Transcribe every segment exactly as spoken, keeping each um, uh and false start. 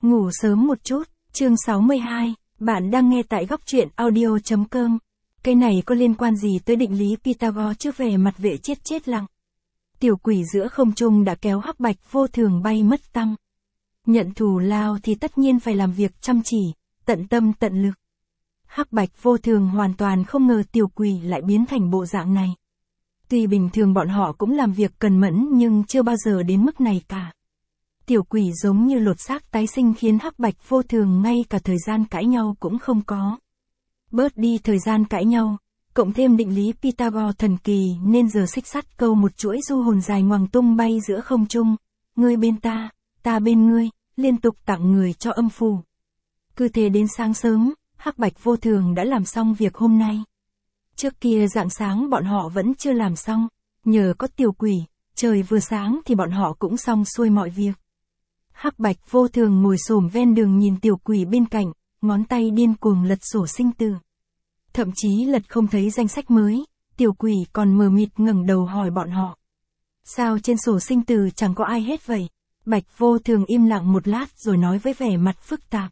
Ngủ sớm một chút, chương sáu mươi hai, bạn đang nghe tại góc truyện audio chấm com. Cái này có liên quan gì tới định lý Pythagore chứ về mặt vệ chết chết lặng. Tiểu quỷ giữa không trung đã kéo Hắc Bạch Vô Thường bay mất tăm. Nhận thù lao thì tất nhiên phải làm việc chăm chỉ, tận tâm tận lực. Hắc Bạch Vô Thường hoàn toàn không ngờ tiểu quỷ lại biến thành bộ dạng này. Tuy bình thường bọn họ cũng làm việc cần mẫn nhưng chưa bao giờ đến mức này cả. Tiểu quỷ giống như lột xác tái sinh khiến Hắc Bạch Vô Thường ngay cả thời gian cãi nhau cũng không có. Bớt đi thời gian cãi nhau, cộng thêm định lý Pythagore thần kỳ nên giờ xích sắt câu một chuỗi du hồn dài ngoằng tung bay giữa không trung, ngươi bên ta, ta bên ngươi, liên tục tặng người cho âm phù. Cứ thế đến sáng sớm, Hắc Bạch Vô Thường đã làm xong việc hôm nay. Trước kia rạng sáng bọn họ vẫn chưa làm xong, nhờ có tiểu quỷ, trời vừa sáng thì bọn họ cũng xong xuôi mọi việc. Hắc Bạch Vô Thường ngồi xổm ven đường nhìn tiểu quỷ bên cạnh, ngón tay điên cuồng lật sổ sinh tử. Thậm chí lật không thấy danh sách mới, tiểu quỷ còn mờ mịt ngẩng đầu hỏi bọn họ. Sao trên sổ sinh tử chẳng có ai hết vậy? Bạch Vô Thường im lặng một lát rồi nói với vẻ mặt phức tạp.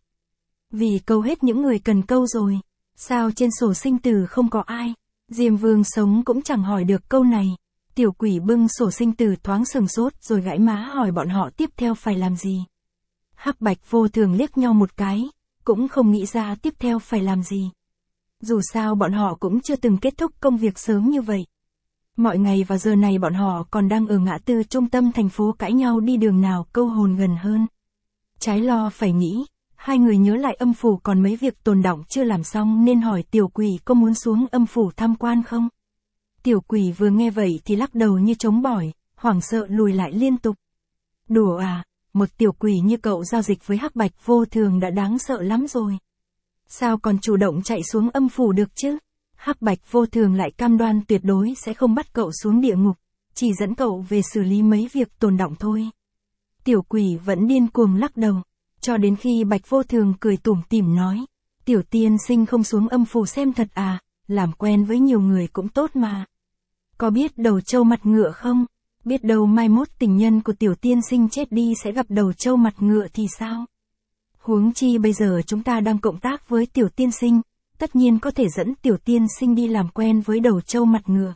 Vì câu hết những người cần câu rồi. Sao trên sổ sinh tử không có ai? Diêm Vương sống cũng chẳng hỏi được câu này. Tiểu quỷ bưng sổ sinh tử thoáng sừng sốt rồi gãi má hỏi bọn họ tiếp theo phải làm gì. Hắc Bạch Vô Thường liếc nhau một cái, cũng không nghĩ ra tiếp theo phải làm gì. Dù sao bọn họ cũng chưa từng kết thúc công việc sớm như vậy. Mọi ngày và giờ này bọn họ còn đang ở ngã tư trung tâm thành phố cãi nhau đi đường nào câu hồn gần hơn. Trái lo phải nghĩ, hai người nhớ lại âm phủ còn mấy việc tồn đọng chưa làm xong nên hỏi tiểu quỷ có muốn xuống âm phủ tham quan không. Tiểu quỷ vừa nghe vậy thì lắc đầu như trống bỏi, hoảng sợ lùi lại liên tục. Đùa à, một tiểu quỷ như cậu giao dịch với Hắc Bạch Vô Thường đã đáng sợ lắm rồi. Sao còn chủ động chạy xuống âm phủ được chứ? Hắc Bạch Vô Thường lại cam đoan tuyệt đối sẽ không bắt cậu xuống địa ngục, chỉ dẫn cậu về xử lý mấy việc tồn đọng thôi. Tiểu quỷ vẫn điên cuồng lắc đầu, cho đến khi Bạch Vô Thường cười tủm tỉm nói, tiểu tiên sinh không xuống âm phủ xem thật à, làm quen với nhiều người cũng tốt mà. Có biết đầu trâu mặt ngựa không? Biết đâu mai mốt tình nhân của tiểu tiên sinh chết đi sẽ gặp đầu trâu mặt ngựa thì sao? Huống chi bây giờ chúng ta đang cộng tác với tiểu tiên sinh, tất nhiên có thể dẫn tiểu tiên sinh đi làm quen với đầu trâu mặt ngựa.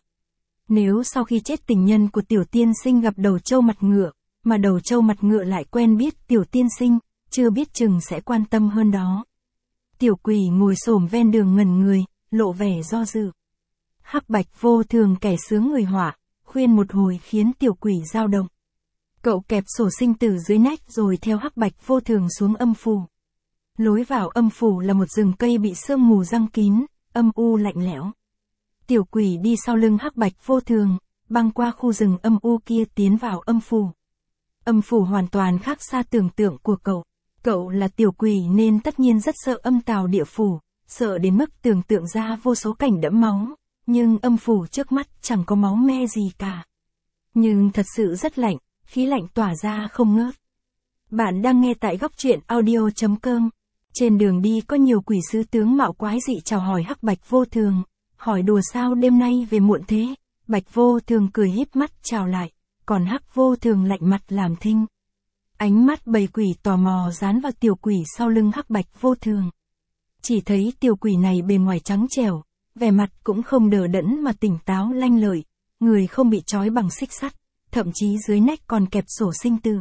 Nếu sau khi chết tình nhân của tiểu tiên sinh gặp đầu trâu mặt ngựa, mà đầu trâu mặt ngựa lại quen biết tiểu tiên sinh, chưa biết chừng sẽ quan tâm hơn đó. Tiểu quỷ ngồi xổm ven đường ngẩn người, lộ vẻ do dự. Hắc Bạch Vô Thường kẻ sướng người họa, khuyên một hồi khiến tiểu quỷ dao động. Cậu kẹp sổ sinh tử dưới nách rồi theo Hắc Bạch Vô Thường xuống âm phủ. Lối vào âm phủ là một rừng cây bị sương mù giăng kín, âm u lạnh lẽo. Tiểu quỷ đi sau lưng Hắc Bạch Vô Thường, băng qua khu rừng âm u kia tiến vào âm phủ. Âm phủ hoàn toàn khác xa tưởng tượng của cậu. Cậu là tiểu quỷ nên tất nhiên rất sợ âm tào địa phủ, sợ đến mức tưởng tượng ra vô số cảnh đẫm máu. Nhưng âm phủ trước mắt chẳng có máu me gì cả. Nhưng thật sự rất lạnh, khí lạnh tỏa ra không ngớt. Bạn đang nghe tại góc truyện audio chấm com. Trên đường đi có nhiều quỷ sứ tướng mạo quái dị chào hỏi Hắc Bạch Vô Thường, hỏi đùa sao đêm nay về muộn thế. Bạch Vô Thường cười híp mắt chào lại, còn Hắc Vô Thường lạnh mặt làm thinh. Ánh mắt bầy quỷ tò mò dán vào tiểu quỷ sau lưng Hắc Bạch Vô Thường. Chỉ thấy tiểu quỷ này bề ngoài trắng trẻo, vẻ mặt cũng không đờ đẫn mà tỉnh táo lanh lợi, người không bị trói bằng xích sắt, thậm chí dưới nách còn kẹp sổ sinh tử.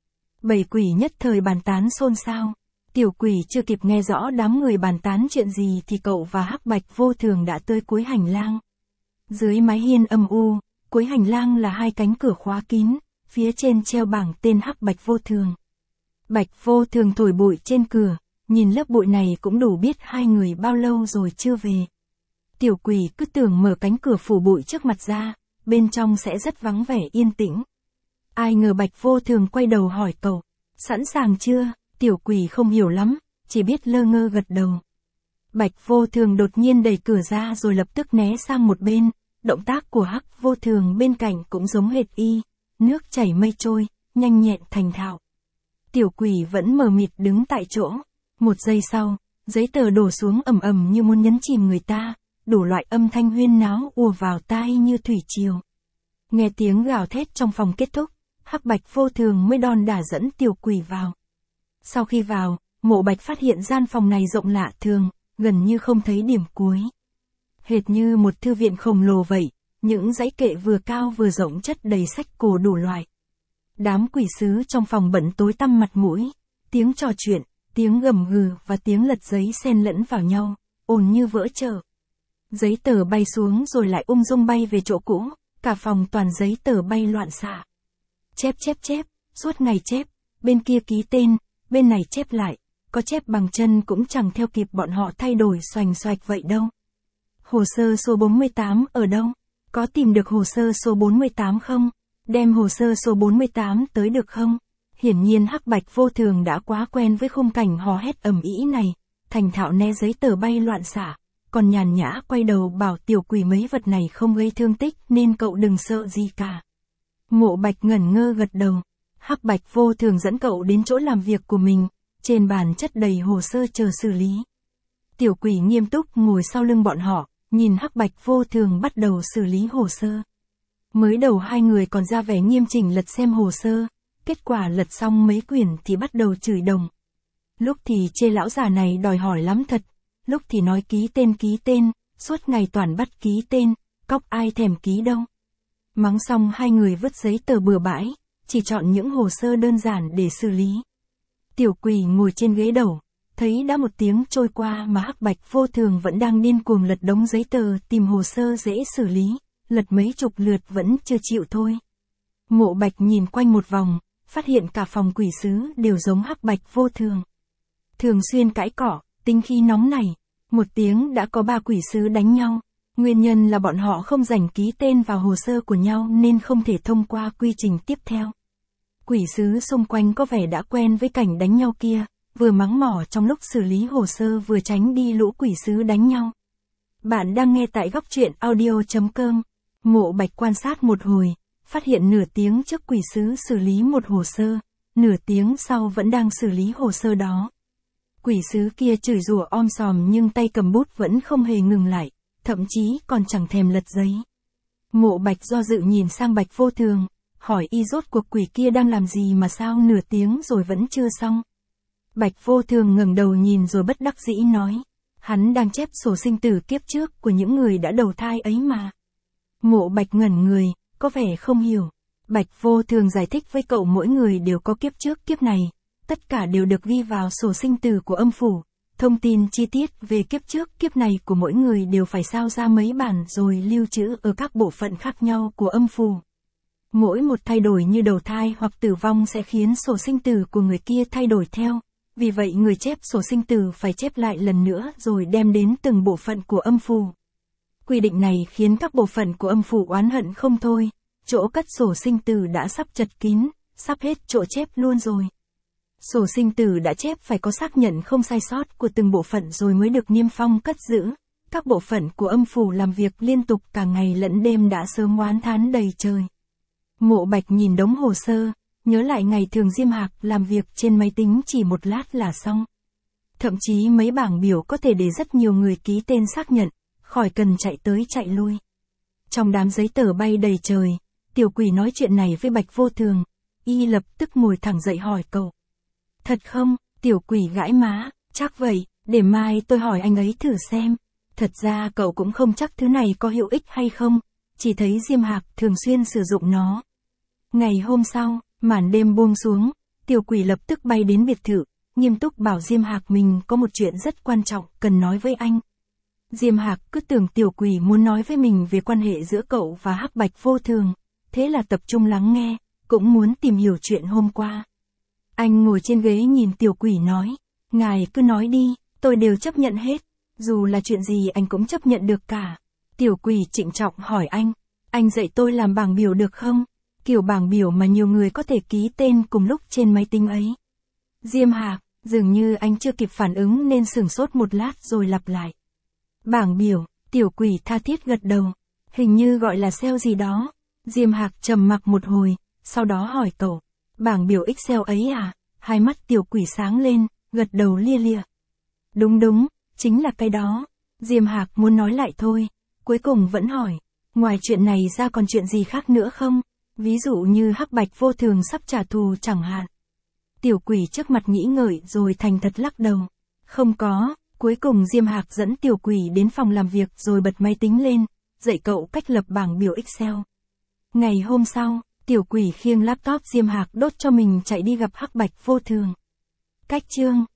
Bầy quỷ nhất thời bàn tán xôn xao. Tiểu quỷ chưa kịp nghe rõ đám người bàn tán chuyện gì thì cậu và Hắc Bạch Vô Thường đã tới cuối hành lang. Dưới mái hiên âm u, cuối hành lang là hai cánh cửa khóa kín, phía trên treo bảng tên Hắc Bạch Vô Thường. Bạch Vô Thường thổi bụi trên cửa, nhìn lớp bụi này cũng đủ biết hai người bao lâu rồi chưa về. Tiểu quỷ cứ tưởng mở cánh cửa phủ bụi trước mặt ra, bên trong sẽ rất vắng vẻ yên tĩnh. Ai ngờ Bạch Vô Thường quay đầu hỏi cậu, sẵn sàng chưa? Tiểu quỷ không hiểu lắm, chỉ biết lơ ngơ gật đầu. Bạch Vô Thường đột nhiên đẩy cửa ra rồi lập tức né sang một bên, động tác của Hắc Vô Thường bên cạnh cũng giống hệt y, nước chảy mây trôi, nhanh nhẹn thành thạo. Tiểu quỷ vẫn mờ mịt đứng tại chỗ, một giây sau, giấy tờ đổ xuống ầm ầm như muốn nhấn chìm người ta. Đủ loại âm thanh huyên náo ùa vào tai như thủy triều. Nghe tiếng gào thét trong phòng kết thúc, Hắc Bạch Vô Thường mới đon đả dẫn tiểu quỷ vào. Sau khi vào, Mộ Bạch phát hiện gian phòng này rộng lạ thường, gần như không thấy điểm cuối. Hệt như một thư viện khổng lồ vậy, những dãy kệ vừa cao vừa rộng chất đầy sách cổ đủ loại. Đám quỷ sứ trong phòng bận tối tăm mặt mũi, tiếng trò chuyện, tiếng gầm gừ và tiếng lật giấy xen lẫn vào nhau, ồn như vỡ chợ. Giấy tờ bay xuống rồi lại ung dung bay về chỗ cũ, cả phòng toàn giấy tờ bay loạn xạ. Chép chép chép, suốt ngày chép, bên kia ký tên, bên này chép lại, có chép bằng chân cũng chẳng theo kịp bọn họ thay đổi xoành xoạch vậy đâu. Hồ sơ số bốn mươi tám ở đâu? Có tìm được hồ sơ số bốn mươi tám không? Đem hồ sơ số bốn mươi tám tới được không? Hiển nhiên Hắc Bạch Vô Thường đã quá quen với khung cảnh hò hét ầm ĩ này, thành thạo né giấy tờ bay loạn xạ, còn nhàn nhã quay đầu bảo Tiểu Quỷ mấy vật này không gây thương tích nên cậu đừng sợ gì cả. Mộ Bạch ngẩn ngơ gật đầu. Hắc Bạch Vô Thường dẫn cậu đến chỗ làm việc của mình, trên bàn chất đầy hồ sơ chờ xử lý. Tiểu Quỷ nghiêm túc ngồi sau lưng bọn họ, nhìn Hắc Bạch Vô Thường bắt đầu xử lý hồ sơ. Mới đầu hai người còn ra vẻ nghiêm chỉnh lật xem hồ sơ, kết quả lật xong mấy quyển thì bắt đầu chửi đồng. Lúc thì chê lão già này đòi hỏi lắm thật, lúc thì nói ký tên ký tên, suốt ngày toàn bắt ký tên, cóc ai thèm ký đâu. Mắng xong hai người vứt giấy tờ bừa bãi, chỉ chọn những hồ sơ đơn giản để xử lý. Tiểu Quỷ ngồi trên ghế đầu, thấy đã một tiếng trôi qua mà Hắc Bạch Vô Thường vẫn đang điên cuồng lật đống giấy tờ tìm hồ sơ dễ xử lý, lật mấy chục lượt vẫn chưa chịu thôi. Mộ Bạch nhìn quanh một vòng, phát hiện cả phòng quỷ sứ đều giống Hắc Bạch Vô Thường. Thường xuyên cãi cọ, tính khí nóng nảy, một tiếng đã có ba quỷ sứ đánh nhau. Nguyên nhân là bọn họ không dành ký tên vào hồ sơ của nhau nên không thể thông qua quy trình tiếp theo. Quỷ sứ xung quanh có vẻ đã quen với cảnh đánh nhau kia, vừa mắng mỏ trong lúc xử lý hồ sơ vừa tránh đi lũ quỷ sứ đánh nhau. Bạn đang nghe tại góc truyện audio chấm com. Mộ Bạch quan sát một hồi, phát hiện nửa tiếng trước quỷ sứ xử lý một hồ sơ, nửa tiếng sau vẫn đang xử lý hồ sơ đó. Quỷ sứ kia chửi rủa om sòm nhưng tay cầm bút vẫn không hề ngừng lại, thậm chí còn chẳng thèm lật giấy. Mộ Bạch do dự nhìn sang Bạch Vô Thường, hỏi y rốt cuộc quỷ kia đang làm gì mà sao nửa tiếng rồi vẫn chưa xong. Bạch Vô Thường ngẩng đầu nhìn rồi bất đắc dĩ nói, hắn đang chép sổ sinh tử kiếp trước của những người đã đầu thai ấy mà. Mộ Bạch ngẩn người, có vẻ không hiểu. Bạch Vô Thường giải thích với cậu mỗi người đều có kiếp trước kiếp này, tất cả đều được ghi vào sổ sinh tử của âm phủ. Thông tin chi tiết về kiếp trước kiếp này của mỗi người đều phải sao ra mấy bản rồi lưu trữ ở các bộ phận khác nhau của âm phủ. Mỗi một thay đổi như đầu thai hoặc tử vong sẽ khiến sổ sinh tử của người kia thay đổi theo. Vì vậy người chép sổ sinh tử phải chép lại lần nữa rồi đem đến từng bộ phận của âm phủ. Quy định này khiến các bộ phận của âm phủ oán hận không thôi, chỗ cất sổ sinh tử đã sắp chật kín, sắp hết chỗ chép luôn rồi. Sổ sinh tử đã chép phải có xác nhận không sai sót của từng bộ phận rồi mới được niêm phong cất giữ. Các bộ phận của âm phủ làm việc liên tục cả ngày lẫn đêm đã sớm oán thán đầy trời. Mộ Bạch nhìn đống hồ sơ, nhớ lại ngày thường Diêm Hạc làm việc trên máy tính chỉ một lát là xong. Thậm chí mấy bảng biểu có thể để rất nhiều người ký tên xác nhận, khỏi cần chạy tới chạy lui. Trong đám giấy tờ bay đầy trời, Tiểu Quỷ nói chuyện này với Bạch Vô Thường, y lập tức ngồi thẳng dậy hỏi cậu. Thật không? Tiểu Quỷ gãi má, chắc vậy, để mai tôi hỏi anh ấy thử xem. Thật ra cậu cũng không chắc thứ này có hữu ích hay không, chỉ thấy Diêm Hạc thường xuyên sử dụng nó. Ngày hôm sau, màn đêm buông xuống, Tiểu Quỷ lập tức bay đến biệt thự, nghiêm túc bảo Diêm Hạc mình có một chuyện rất quan trọng cần nói với anh. Diêm Hạc cứ tưởng Tiểu Quỷ muốn nói với mình về quan hệ giữa cậu và Hắc Bạch Vô Thường, thế là tập trung lắng nghe, cũng muốn tìm hiểu chuyện hôm qua. Anh ngồi trên ghế nhìn Tiểu Quỷ nói, ngài cứ nói đi, tôi đều chấp nhận hết, dù là chuyện gì anh cũng chấp nhận được cả. Tiểu Quỷ trịnh trọng hỏi anh, anh dạy tôi làm bảng biểu được không? Kiểu bảng biểu mà nhiều người có thể ký tên cùng lúc trên máy tính ấy. Diêm Hạc, dường như anh chưa kịp phản ứng nên sửng sốt một lát rồi lặp lại. Bảng biểu, Tiểu Quỷ tha thiết gật đầu, hình như gọi là Excel gì đó. Diêm Hạc trầm mặc một hồi, sau đó hỏi cậu, bảng biểu Excel ấy à? Hai mắt Tiểu Quỷ sáng lên, gật đầu lia lịa. Đúng đúng, chính là cái đó. Diêm Hạc muốn nói lại thôi, cuối cùng vẫn hỏi, ngoài chuyện này ra còn chuyện gì khác nữa không? Ví dụ như Hắc Bạch Vô Thường sắp trả thù chẳng hạn. Tiểu quỷ trước mặt nghĩ ngợi rồi thành thật lắc đầu. Không có, cuối cùng Diêm Hạc dẫn tiểu quỷ đến phòng làm việc rồi bật máy tính lên, dạy cậu cách lập bảng biểu Excel. Ngày hôm sau, tiểu quỷ khiêng laptop Diêm Hạc đốt cho mình chạy đi gặp Hắc Bạch Vô Thường. Cách chương